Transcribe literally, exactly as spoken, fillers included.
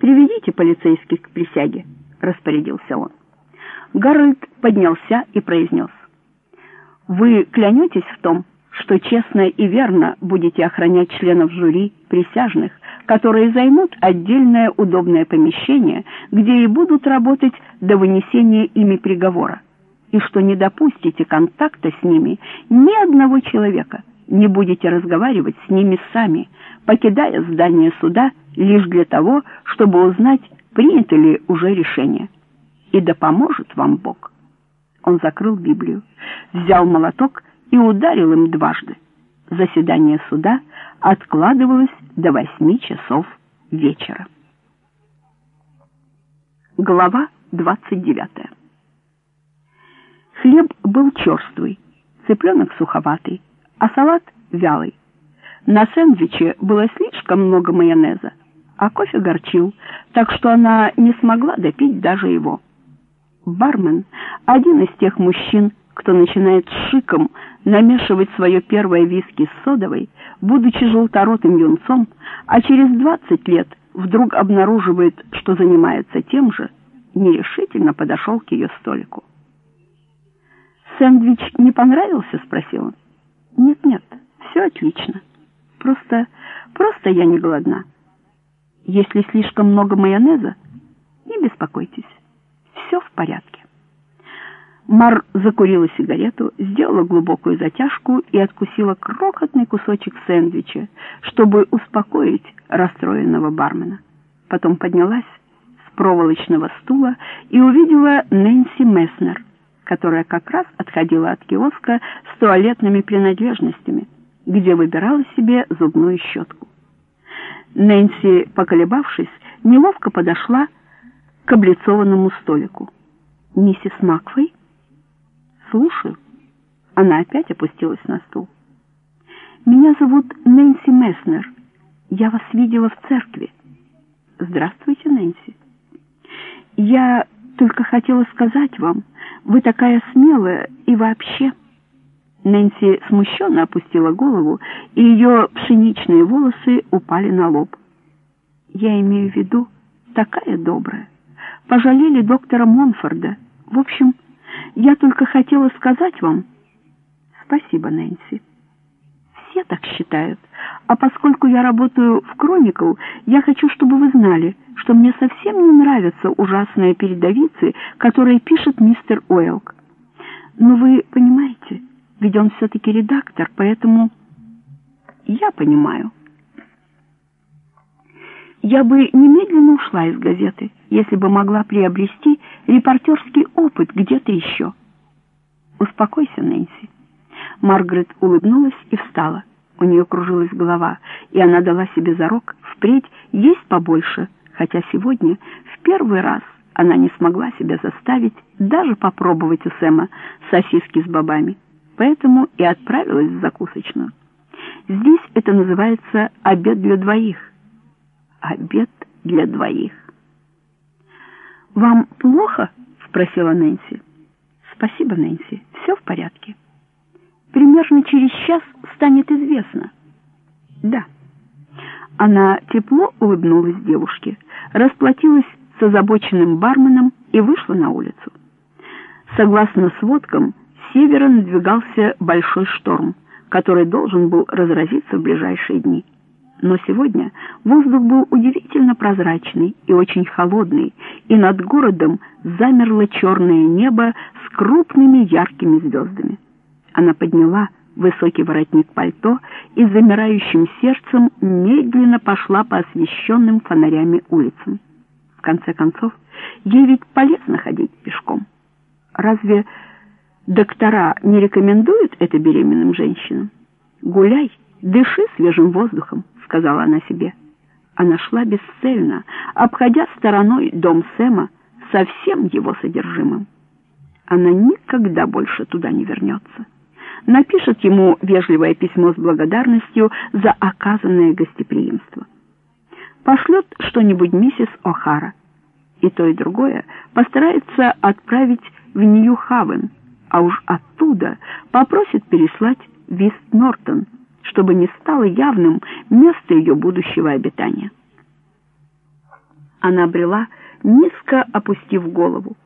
«Приведите полицейских к присяге», — распорядился он. Гарольд поднялся и произнес: «Вы клянетесь в том, что честно и верно будете охранять членов жюри присяжных, которые займут отдельное удобное помещение, где и будут работать до вынесения ими приговора, и что не допустите контакта с ними ни одного человека, не будете разговаривать с ними сами, покидая здание суда лишь для того, чтобы узнать, принято ли уже решение. И да поможет вам Бог». Он закрыл Библию, взял молоток и ударил им дважды. Заседание суда откладывалось до восьми часов вечера. Глава двадцать девятая. Хлеб был черствый, цыпленок суховатый, а салат вялый. На сэндвиче было слишком много майонеза, а кофе горчил, так что она не смогла допить даже его. Бармен, один из тех мужчин, кто начинает с шиком намешивать свое первое виски с содовой, будучи желторотым юнцом, а через двадцать лет вдруг обнаруживает, что занимается тем же, нерешительно подошел к ее столику. «Сэндвич не понравился?» — спросил он. «Нет-нет, все отлично. Просто, просто я не голодна. Если слишком много майонеза, не беспокойтесь, все в порядке». Мар закурила сигарету, сделала глубокую затяжку и откусила крохотный кусочек сэндвича, чтобы успокоить расстроенного бармена. Потом поднялась с проволочного стула и увидела Нэнси Месснер, которая как раз отходила от киоска с туалетными принадлежностями, где выбирала себе зубную щетку. Нэнси, поколебавшись, неловко подошла к облицованному столику. «Миссис Макфей?» «Слушаю». Она опять опустилась на стул. «Меня зовут Нэнси Месснер. Я вас видела в церкви». «Здравствуйте, Нэнси. Я только хотела сказать вам, вы такая смелая и вообще...» Нэнси смущенно опустила голову, и ее пшеничные волосы упали на лоб. «Я имею в виду, такая добрая. Пожалели доктора Монфорда. В общем, я только хотела сказать вам...» «Спасибо, Нэнси. Все так считают. А поскольку я работаю в «Кроникл», я хочу, чтобы вы знали, что мне совсем не нравятся ужасные передовицы, которые пишет мистер Уэлк. Но вы понимаете, ведь он все-таки редактор, поэтому...» «Я понимаю. Я бы немедленно ушла из газеты, если бы могла приобрести репортерский опыт где-то еще». «Успокойся, Нэнси». Маргарет улыбнулась и встала. У нее кружилась голова, и она дала себе зарок впредь есть побольше, хотя сегодня в первый раз она не смогла себя заставить даже попробовать у Сэма сосиски с бобами, поэтому и отправилась в закусочную. Здесь это называется обед для двоих. Обед для двоих. «Вам плохо?» — спросила Нэнси. «Спасибо, Нэнси, все в порядке. Примерно через час станет известно». «Да». Она тепло улыбнулась девушке, расплатилась с озабоченным барменом и вышла на улицу. Согласно сводкам, с севера надвигался большой шторм, который должен был разразиться в ближайшие дни. Но сегодня воздух был удивительно прозрачный и очень холодный, и над городом замерло черное небо с крупными яркими звездами. Она подняла высокий воротник пальто и с замирающим сердцем медленно пошла по освещенным фонарями улицам. В конце концов, ей ведь полезно ходить пешком. Разве доктора не рекомендуют это беременным женщинам? «Гуляй, дыши свежим воздухом», — сказала она себе. Она шла бесцельно, обходя стороной дом Сэма со всем его содержимым. Она никогда больше туда не вернется. Напишет ему вежливое письмо с благодарностью за оказанное гостеприимство. Пошлет что-нибудь миссис О'Хара. И то, и другое постарается отправить в Нью-Хавен, а уж оттуда попросит переслать в Ист-Нортон, чтобы не стало явным место ее будущего обитания. Она брела, низко опустив голову.